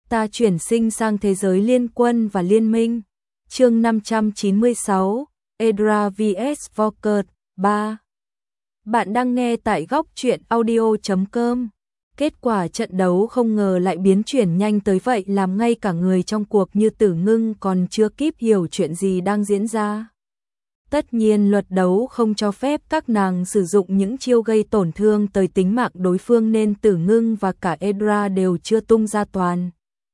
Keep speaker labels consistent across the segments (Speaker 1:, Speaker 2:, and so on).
Speaker 1: Ta chuyển sinh sang thế giới liên quân và liên minh. Chương 596, Edra vs Volkert 3. Bạn đang nghe tại góc truyện audio.com. Kết quả trận đấu không ngờ lại biến chuyển nhanh tới vậy, làm ngay cả người trong cuộc như Tử Ngưng còn chưa kịp hiểu chuyện gì đang diễn ra. Tất nhiên luật đấu không cho phép các nàng sử dụng những chiêu gây tổn thương tới tính mạng đối phương, nên Tử Ngưng và cả Edra đều chưa tung ra toàn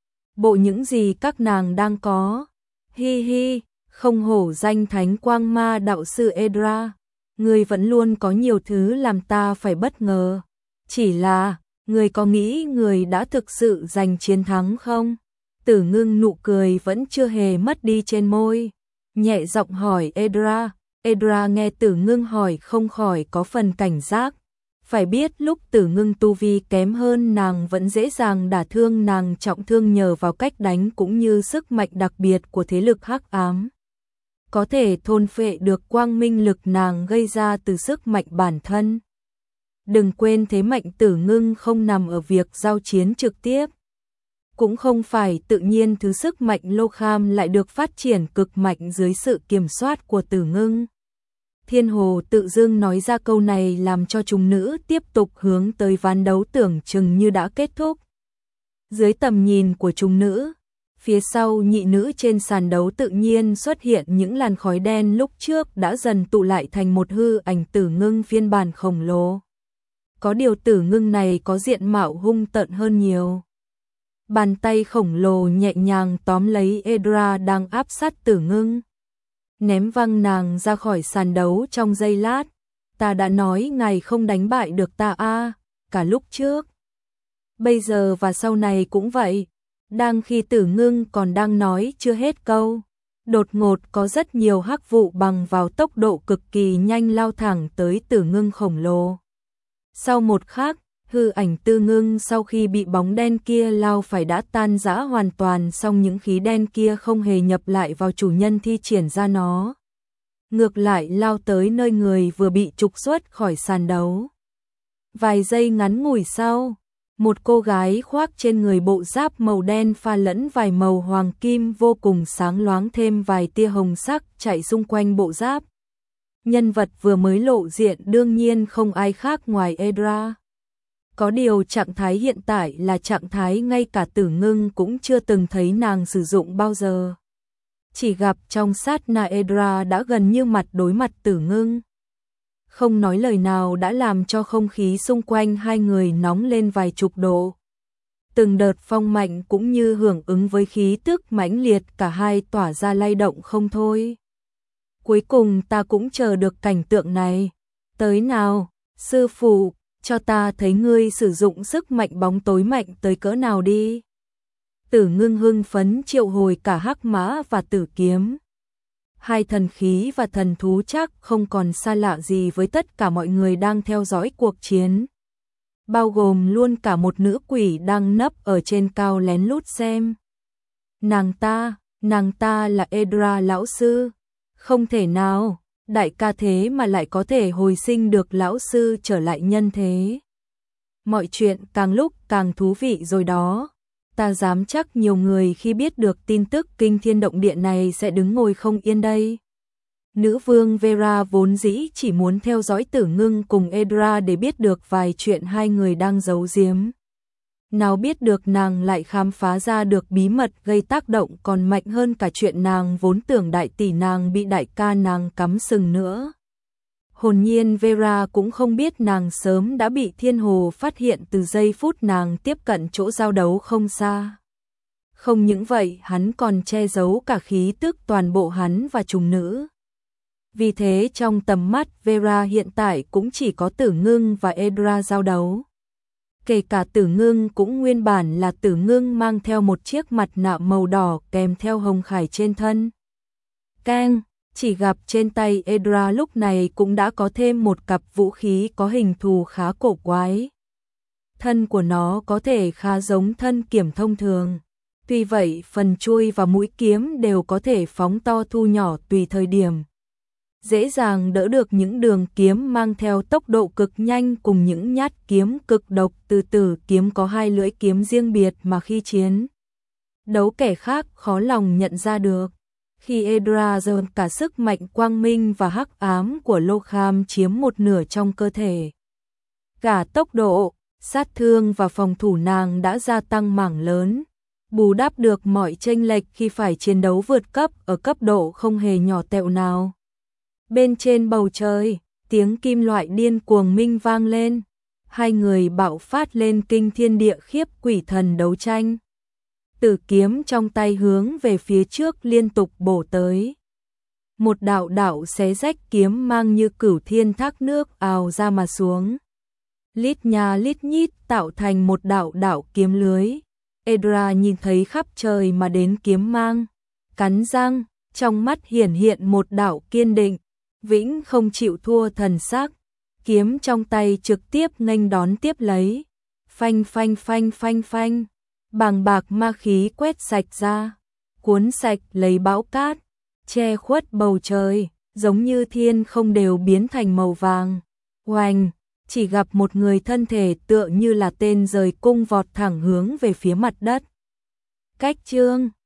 Speaker 1: bộ những gì các nàng đang có. Hi hi, không hổ danh Thánh Quang Ma đạo sư Edra, người vẫn luôn có nhiều thứ làm ta phải bất ngờ. Chỉ là, người có nghĩ người đã thực sự giành chiến thắng không? Tử Ngưng nụ cười vẫn chưa hề mất đi trên môi, nhẹ giọng hỏi Edra. Edra nghe Tử Ngưng hỏi không khỏi có phần cảnh giác. Phải biết lúc Tử Ngưng tu vi kém hơn nàng vẫn dễ dàng đả thương nàng trọng thương nhờ vào cách đánh cũng như sức mạnh đặc biệt của thế lực hắc ám. Có thể thôn phệ được quang minh lực nàng gây ra từ sức mạnh bản thân. Đừng quên thế mạnh Tử Ngưng không nằm ở việc giao chiến trực tiếp. Cũng không phải tự nhiên thứ sức mạnh Lô Kham lại được phát triển cực mạnh dưới sự kiểm soát của Tử Ngưng. Thiên Hồ tự dưng nói ra câu này làm cho chúng nữ tiếp tục hướng tới ván đấu tưởng chừng như đã kết thúc. Dưới tầm nhìn của chúng nữ, phía sau nhị nữ trên sàn đấu tự nhiên xuất hiện những làn khói đen lúc trước đã dần tụ lại thành một hư ảnh Tử Ngưng phiên bản khổng lồ. Có điều Tử Ngưng này có diện mạo hung tợn hơn nhiều. Bàn tay khổng lồ nhẹ nhàng tóm lấy Edra đang áp sát Tử Ngưng, ném văng nàng ra khỏi sàn đấu trong giây lát. Ta đã nói ngài không đánh bại được ta a, cả lúc trước, bây giờ và sau này cũng vậy. Đang khi Tử Ngưng còn đang nói chưa hết câu, đột ngột có rất nhiều hắc vụ bằng vào tốc độ cực kỳ nhanh lao thẳng tới Tử Ngưng khổng lồ. Sau một khắc, hư ảnh Tử Ngưng sau khi bị bóng đen kia lao phải đã tan rã hoàn toàn, song những khí đen kia không hề nhập lại vào chủ nhân thi triển ra nó. Ngược lại lao tới nơi người vừa bị trục xuất khỏi sàn đấu. Vài giây ngắn ngủi sau, một cô gái khoác trên người bộ giáp màu đen pha lẫn vài màu hoàng kim vô cùng sáng loáng thêm vài tia hồng sắc chạy xung quanh bộ giáp. Nhân vật vừa mới lộ diện đương nhiên không ai khác ngoài Edra. Có điều trạng thái hiện tại là trạng thái ngay cả Tử Ngưng cũng chưa từng thấy nàng sử dụng bao giờ. Chỉ gặp trong sát na Edra đã gần như mặt đối mặt Tử Ngưng. Không nói lời nào đã làm cho không khí xung quanh hai người nóng lên vài chục độ. Từng đợt phong mạnh cũng như hưởng ứng với khí tức mãnh liệt cả hai tỏa ra lay động không thôi. Cuối cùng ta cũng chờ được cảnh tượng này. Tới nào, sư phụ, cho ta thấy ngươi sử dụng sức mạnh bóng tối mạnh tới cỡ nào đi. Tử Ngưng hưng phấn triệu hồi cả hắc mã và tử kiếm. Hai thần khí và thần thú chắc không còn xa lạ gì với tất cả mọi người đang theo dõi cuộc chiến. Bao gồm luôn cả một nữ quỷ đang nấp ở trên cao lén lút xem. Nàng ta là Edra lão sư. Không thể nào, đại ca thế mà lại có thể hồi sinh được lão sư trở lại nhân thế. Mọi chuyện càng lúc càng thú vị rồi đó. Ta dám chắc nhiều người khi biết được tin tức kinh thiên động địa này sẽ đứng ngồi không yên đây. Nữ vương Vera vốn dĩ chỉ muốn theo dõi Tử Ngưng cùng Edra để biết được vài chuyện hai người đang giấu giếm. Nào biết được nàng lại khám phá ra được bí mật gây tác động còn mạnh hơn cả chuyện nàng vốn tưởng đại tỷ nàng bị đại ca nàng cắm sừng nữa. Hồn nhiên Vera cũng không biết nàng sớm đã bị Thiên Hồ phát hiện từ giây phút nàng tiếp cận chỗ giao đấu không xa. Không những vậy hắn còn che giấu cả khí tức toàn bộ hắn và trùng nữ. Vì thế trong tầm mắt Vera hiện tại cũng chỉ có Tử Ngưng và Edra giao đấu. Kể cả Tử Ngưng cũng nguyên bản là Tử Ngưng mang theo một chiếc mặt nạ màu đỏ kèm theo hồng khải trên thân. Keng, chỉ gặp trên tay Edra lúc này cũng đã có thêm một cặp vũ khí có hình thù khá cổ quái. Thân của nó có thể khá giống thân kiếm thông thường. Tuy vậy phần chuôi và mũi kiếm đều có thể phóng to thu nhỏ tùy thời điểm. Dễ dàng đỡ được những đường kiếm mang theo tốc độ cực nhanh cùng những nhát kiếm cực độc. Từ tử kiếm có hai lưỡi kiếm riêng biệt mà khi chiến đấu kẻ khác khó lòng nhận ra được. Khi Edra dồn cả sức mạnh quang minh và hắc ám của Lokham chiếm một nửa trong cơ thể. Cả tốc độ, sát thương và phòng thủ nàng đã gia tăng mảng lớn, bù đắp được mọi chênh lệch khi phải chiến đấu vượt cấp ở cấp độ không hề nhỏ tẹo nào. Bên trên bầu trời, tiếng kim loại điên cuồng minh vang lên, hai người bạo phát lên kinh thiên địa khiếp quỷ thần đấu tranh. Tử kiếm trong tay hướng về phía trước liên tục bổ tới. Một đạo đạo xé rách kiếm mang như cửu thiên thác nước ào ra mà xuống. Lít nha lít nhít tạo thành một đạo đạo kiếm lưới. Edra nhìn thấy khắp trời mà đến kiếm mang, cắn răng, trong mắt hiển hiện một đạo kiên định, vĩnh không chịu thua thần sắc. Kiếm trong tay trực tiếp nghênh đón tiếp lấy. Phanh phanh phanh phanh phanh. Bàng bạc ma khí quét sạch ra, cuốn sạch lấy bão cát, che khuất bầu trời, giống như thiên không đều biến thành màu vàng. Oanh, chỉ gặp một người thân thể tựa như là tên rời cung vọt thẳng hướng về phía mặt đất. Cách chương